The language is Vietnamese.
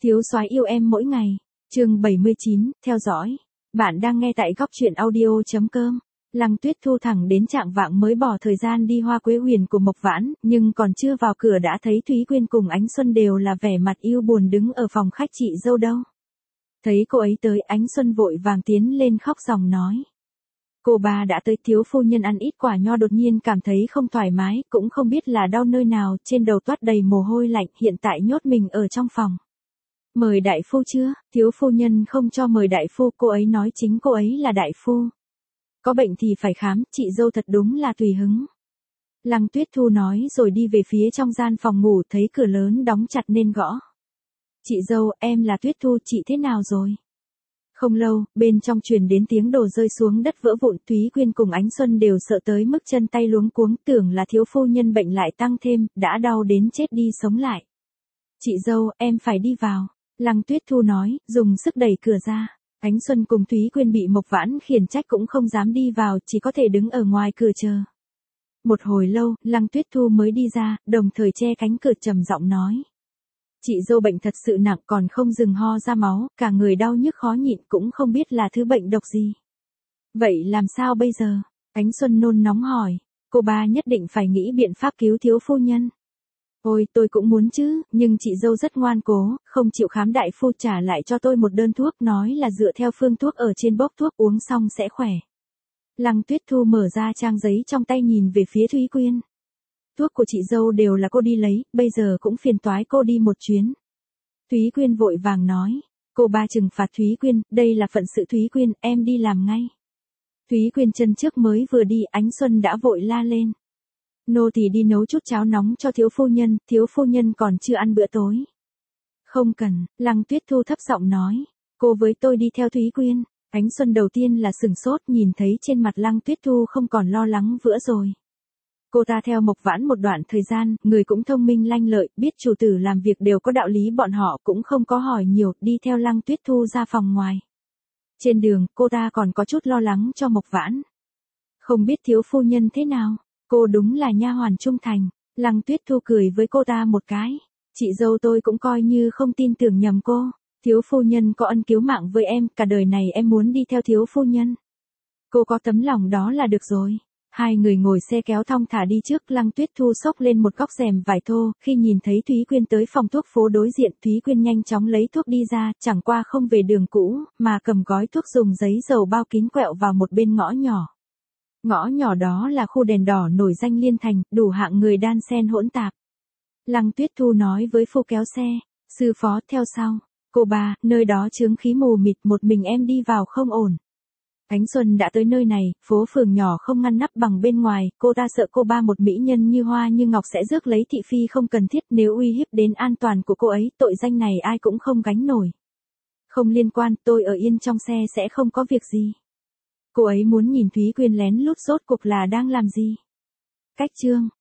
Thiếu soái yêu em mỗi ngày. Chương 79, theo dõi. Bạn đang nghe tại góc truyện audio.com. Lăng Tuyết Thu thẳng đến trạng vạng mới bỏ thời gian đi Hoa Quế Huyền của Mộc Vãn, nhưng còn chưa vào cửa đã thấy Thúy Quyên cùng Ánh Xuân đều là vẻ mặt yêu buồn đứng ở phòng khách chị dâu đâu. Thấy cô ấy tới, Ánh Xuân vội vàng tiến lên khóc ròng nói. Cô bà đã tới, thiếu phu nhân ăn ít quả nho đột nhiên cảm thấy không thoải mái, cũng không biết là đau nơi nào, trên đầu toát đầy mồ hôi lạnh, hiện tại nhốt mình ở trong phòng. Mời đại phu chưa? Thiếu phu nhân không cho mời đại phu, cô ấy nói chính cô ấy là đại phu. Có bệnh thì phải khám, chị dâu thật đúng là tùy hứng. Lăng Tuyết Thu nói rồi đi về phía trong gian phòng ngủ, thấy cửa lớn đóng chặt nên gõ. Chị dâu, em là Tuyết Thu, chị thế nào rồi? Không lâu, bên trong truyền đến tiếng đồ rơi xuống đất vỡ vụn, Thúy Quyên cùng Ánh Xuân đều sợ tới mức chân tay luống cuống, tưởng là thiếu phu nhân bệnh lại tăng thêm, đã đau đến chết đi sống lại. Chị dâu, em phải đi vào. Lăng Tuyết Thu nói, dùng sức đẩy cửa ra. Ánh Xuân cùng Thúy Quyên bị Mộc Vãn khiển trách cũng không dám đi vào, chỉ có thể đứng ở ngoài cửa chờ. Một hồi lâu, Lăng Tuyết Thu mới đi ra, đồng thời che cánh cửa trầm giọng nói. Chị dâu bệnh thật sự nặng, còn không dừng ho ra máu, cả người đau nhức khó nhịn, cũng không biết là thứ bệnh độc gì. Vậy làm sao bây giờ? Ánh Xuân nôn nóng hỏi. Cô ba nhất định phải nghĩ biện pháp cứu thiếu phu nhân. Ôi, tôi cũng muốn chứ, nhưng chị dâu rất ngoan cố, không chịu khám, đại phu trả lại cho tôi một đơn thuốc, nói là dựa theo phương thuốc ở trên bốc thuốc uống xong sẽ khỏe. Lăng Tuyết Thu mở ra trang giấy trong tay nhìn về phía Thúy Quyên. Thuốc của chị dâu đều là cô đi lấy, bây giờ cũng phiền toái cô đi một chuyến. Thúy Quyên vội vàng nói, cô ba trừng phạt Thúy Quyên, đây là phận sự Thúy Quyên, em đi làm ngay. Thúy Quyên chân trước mới vừa đi, Ánh Xuân đã vội la lên. Nô tỳ đi nấu chút cháo nóng cho thiếu phu nhân còn chưa ăn bữa tối. Không cần, Lăng Tuyết Thu thấp giọng nói, cô với tôi đi theo Thúy Quyên. Ánh Xuân đầu tiên là sửng sốt, nhìn thấy trên mặt Lăng Tuyết Thu không còn lo lắng vữa rồi. Cô ta theo Mộc Vãn một đoạn thời gian, người cũng thông minh lanh lợi, biết chủ tử làm việc đều có đạo lý, bọn họ cũng không có hỏi nhiều, đi theo Lăng Tuyết Thu ra phòng ngoài. Trên đường, cô ta còn có chút lo lắng cho Mộc Vãn. Không biết thiếu phu nhân thế nào? Cô đúng là nha hoàn trung thành. Lăng Tuyết Thu cười với cô ta một cái. Chị dâu tôi cũng coi như không tin tưởng nhầm cô. Thiếu phu nhân có ân cứu mạng với em, cả đời này em muốn đi theo thiếu phu nhân. Cô có tấm lòng đó là được rồi. Hai người ngồi xe kéo thong thả đi trước, Lăng Tuyết Thu xốc lên một góc rèm vải thô, khi nhìn thấy Thúy Quyên tới phòng thuốc phố đối diện, Thúy Quyên nhanh chóng lấy thuốc đi ra, chẳng qua không về đường cũ, mà cầm gói thuốc dùng giấy dầu bao kín quẹo vào một bên ngõ nhỏ. Ngõ nhỏ đó là khu đèn đỏ nổi danh Liên Thành, đủ hạng người đan xen hỗn tạp. Lăng Tuyết Thu nói với phu kéo xe, sư phó theo sau. Cô bà, nơi đó chướng khí mù mịt, một mình em đi vào không ổn. Ánh Xuân đã tới nơi này, phố phường nhỏ không ngăn nắp bằng bên ngoài, cô ta sợ cô ba một mỹ nhân như hoa như ngọc sẽ rước lấy thị phi không cần thiết, nếu uy hiếp đến an toàn của cô ấy, tội danh này ai cũng không gánh nổi. Không liên quan, tôi ở yên trong xe sẽ không có việc gì. Cô ấy muốn nhìn Thúy Quyên lén lút rốt cuộc là đang làm gì. Cách chương